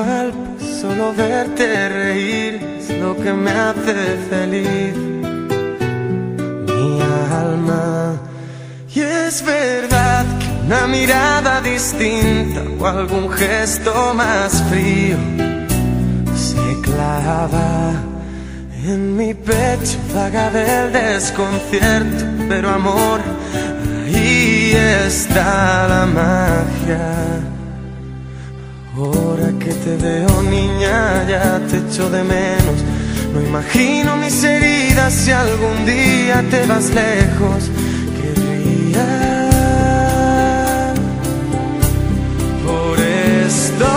mal, pues solo verte reír es lo que me hace feliz, mi alma. Y es verdad que una mirada distinta o algún gesto más frío se clava en mi pecho, vaga del desconcierto, pero amor, ahí está la magia. Ahora que te veo, niña, ya te echo de menos. No imagino mis heridas si algún día te vas lejos. Querría por esto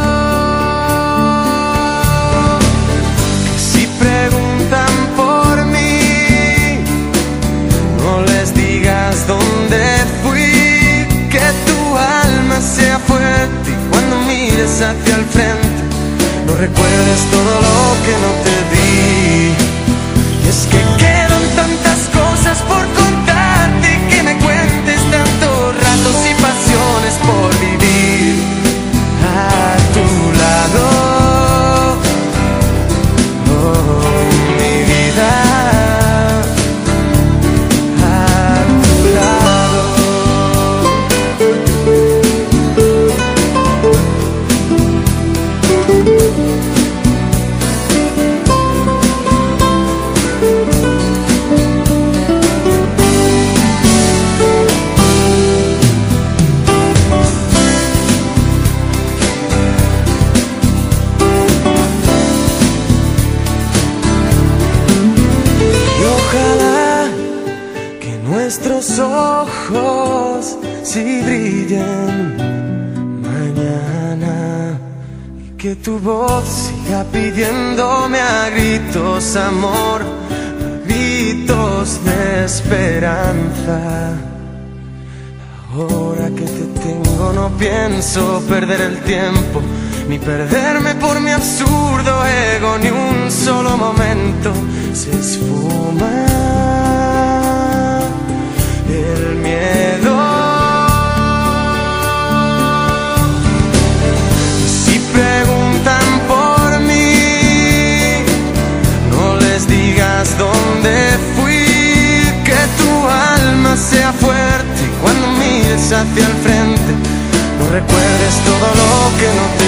que si preguntan por mí, no les digas dónde fui, que tu alma sea fuerte y cuando mires hacia el frente no recuerdes todo lo que no te di. Y es que quedan tantas cosas por contarte, que me cuentes tantos ratos y pasiones por vivir a tu lado, oh, mi vida, a tu lado. Nuestros ojos si brillen mañana y que tu voz siga pidiéndome a gritos amor, a gritos de esperanza. Ahora que te tengo no pienso perder el tiempo, ni perderme por mi absurdo ego, ni un solo momento se esfuma el miedo. Si preguntan por mí, no les digas dónde fui, que tu alma sea fuerte y cuando mires hacia el frente no recuerdes todo lo que no te